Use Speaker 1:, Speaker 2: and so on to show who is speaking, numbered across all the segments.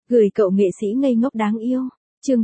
Speaker 1: Gửi cậu nghệ sĩ ngây ngốc đáng yêu. Chương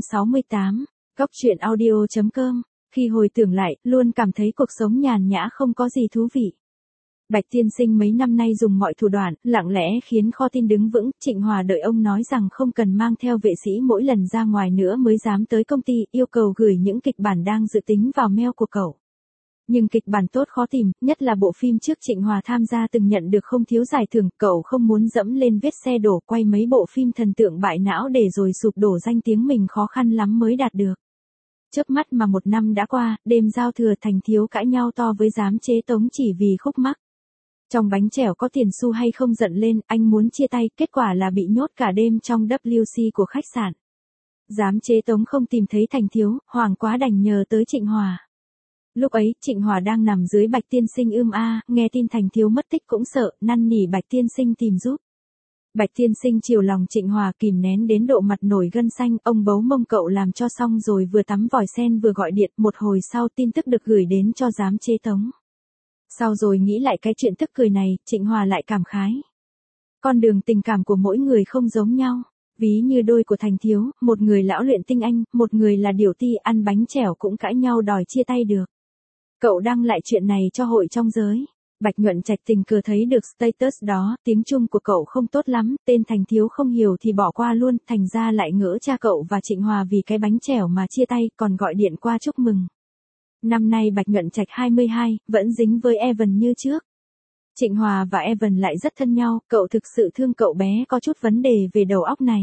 Speaker 1: 468. Góc truyện audio.com. Khi hồi tưởng lại, luôn cảm thấy cuộc sống nhàn nhã không có gì thú vị. Bạch tiên sinh mấy năm nay dùng mọi thủ đoạn, lặng lẽ khiến kho tin đứng vững. Trịnh Hòa đợi ông nói rằng không cần mang theo vệ sĩ mỗi lần ra ngoài nữa mới dám tới công ty, yêu cầu gửi những kịch bản đang dự tính vào mail của cậu. Nhưng kịch bản tốt khó tìm, nhất là bộ phim trước Trịnh Hòa tham gia từng nhận được không thiếu giải thưởng, cậu không muốn dẫm lên vết xe đổ quay mấy bộ phim thần tượng bại não để rồi sụp đổ danh tiếng mình khó khăn lắm mới đạt được. Chớp mắt mà một năm đã qua, đêm giao thừa Thành Thiếu cãi nhau to với giám chế Tống chỉ vì khúc mắc. Trong bánh chèo có tiền xu hay không giận lên, anh muốn chia tay, kết quả là bị nhốt cả đêm trong WC của khách sạn. Giám chế Tống không tìm thấy Thành Thiếu, hoảng quá đành nhờ tới Trịnh Hòa. Lúc ấy, Trịnh Hòa đang nằm dưới Bạch tiên sinh nghe tin Thành Thiếu mất tích cũng sợ, năn nỉ Bạch tiên sinh tìm giúp. Bạch tiên sinh chiều lòng Trịnh Hòa kìm nén đến độ mặt nổi gân xanh, ông bấu mông cậu làm cho xong rồi vừa tắm vòi sen vừa gọi điện, một hồi sau tin tức được gửi đến cho giám chế Tống. Sau rồi nghĩ lại cái chuyện tức cười này, Trịnh Hòa lại cảm khái. Con đường tình cảm của mỗi người không giống nhau. Ví như đôi của Thành Thiếu, một người lão luyện tinh anh, một người là điểu ti ăn bánh chèo cũng cãi nhau đòi chia tay được. Cậu đăng lại chuyện này cho hội trong giới. Bạch Nhuận Trạch tình cờ thấy được status đó, tiếng Trung của cậu không tốt lắm, tên Thành Thiếu không hiểu thì bỏ qua luôn, thành ra lại ngỡ cha cậu và Trịnh Hòa vì cái bánh chèo mà chia tay, còn gọi điện qua chúc mừng. Năm nay Bạch Nhuận Trạch 22, vẫn dính với Evan như trước. Trịnh Hòa và Evan lại rất thân nhau, cậu thực sự thương cậu bé có chút vấn đề về đầu óc này.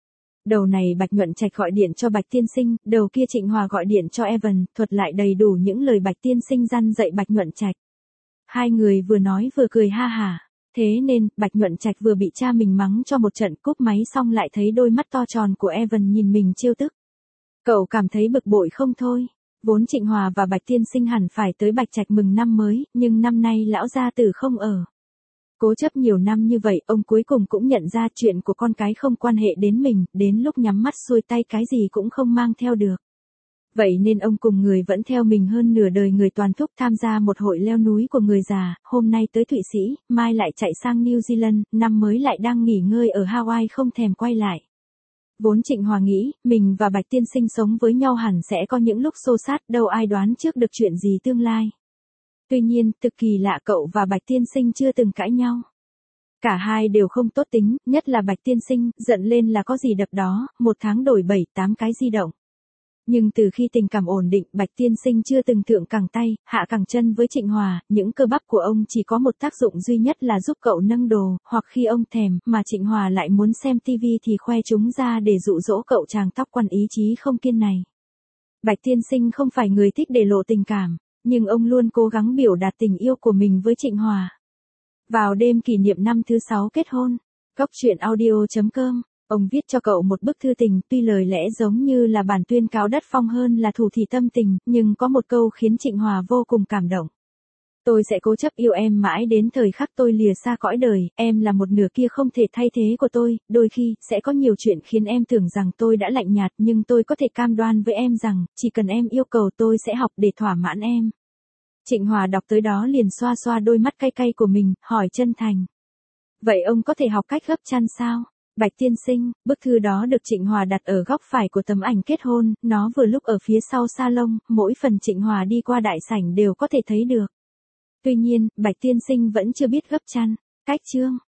Speaker 1: Đầu này Bạch Nhuận Trạch gọi điện cho Bạch tiên sinh, đầu kia Trịnh Hòa gọi điện cho Evan, thuật lại đầy đủ những lời Bạch tiên sinh răn dạy Bạch Nhuận Trạch. Hai người vừa nói vừa cười ha hả. Thế nên, Bạch Nhuận Trạch vừa bị cha mình mắng cho một trận, cúp máy xong lại thấy đôi mắt to tròn của Evan nhìn mình trêu tức. Cậu cảm thấy bực bội không thôi. Vốn Trịnh Hòa và Bạch tiên sinh hẳn phải tới Bạch Trạch mừng năm mới, nhưng năm nay lão gia tử không ở. Cố chấp nhiều năm như vậy, ông cuối cùng cũng nhận ra chuyện của con cái không quan hệ đến mình, đến lúc nhắm mắt xuôi tay cái gì cũng không mang theo được. Vậy nên ông cùng người vẫn theo mình hơn nửa đời người toàn thúc tham gia một hội leo núi của người già, hôm nay tới Thụy Sĩ, mai lại chạy sang New Zealand, năm mới lại đang nghỉ ngơi ở Hawaii không thèm quay lại. Vốn Trịnh Hòa nghĩ, mình và Bạch tiên sinh sống với nhau hẳn sẽ có những lúc xô xát, đâu ai đoán trước được chuyện gì tương lai. Tuy nhiên, thực kỳ lạ cậu và Bạch tiên sinh chưa từng cãi nhau. Cả hai đều không tốt tính, nhất là Bạch tiên sinh, giận lên là có gì đập đó, một tháng đổi 7-8 cái di động. Nhưng từ khi tình cảm ổn định, Bạch tiên sinh chưa từng thượng cẳng tay, hạ cẳng chân với Trịnh Hòa, những cơ bắp của ông chỉ có một tác dụng duy nhất là giúp cậu nâng đồ, hoặc khi ông thèm, mà Trịnh Hòa lại muốn xem TV thì khoe chúng ra để dụ dỗ cậu chàng tóc quăn ý chí không kiên này. Bạch tiên sinh không phải người thích để lộ tình cảm, nhưng ông luôn cố gắng biểu đạt tình yêu của mình với Trịnh Hòa. Vào đêm kỷ niệm năm thứ 6 kết hôn, góc truyện audio.com, ông viết cho cậu một bức thư tình, tuy lời lẽ giống như là bản tuyên cáo đất phong hơn là thủ thỉ tâm tình, nhưng có một câu khiến Trịnh Hòa vô cùng cảm động. Tôi sẽ cố chấp yêu em mãi đến thời khắc tôi lìa xa cõi đời, em là một nửa kia không thể thay thế của tôi, đôi khi, sẽ có nhiều chuyện khiến em tưởng rằng tôi đã lạnh nhạt, nhưng tôi có thể cam đoan với em rằng, chỉ cần em yêu cầu tôi sẽ học để thỏa mãn em. Trịnh Hòa đọc tới đó liền xoa xoa đôi mắt cay cay của mình, hỏi chân thành. Vậy ông có thể học cách gấp chăn sao? Bạch tiên sinh, bức thư đó được Trịnh Hòa đặt ở góc phải của tấm ảnh kết hôn, nó vừa lúc ở phía sau salon, mỗi phần Trịnh Hòa đi qua đại sảnh đều có thể thấy được. Tuy nhiên, Bạch tiên sinh vẫn chưa biết gấp chăn. Cách chương.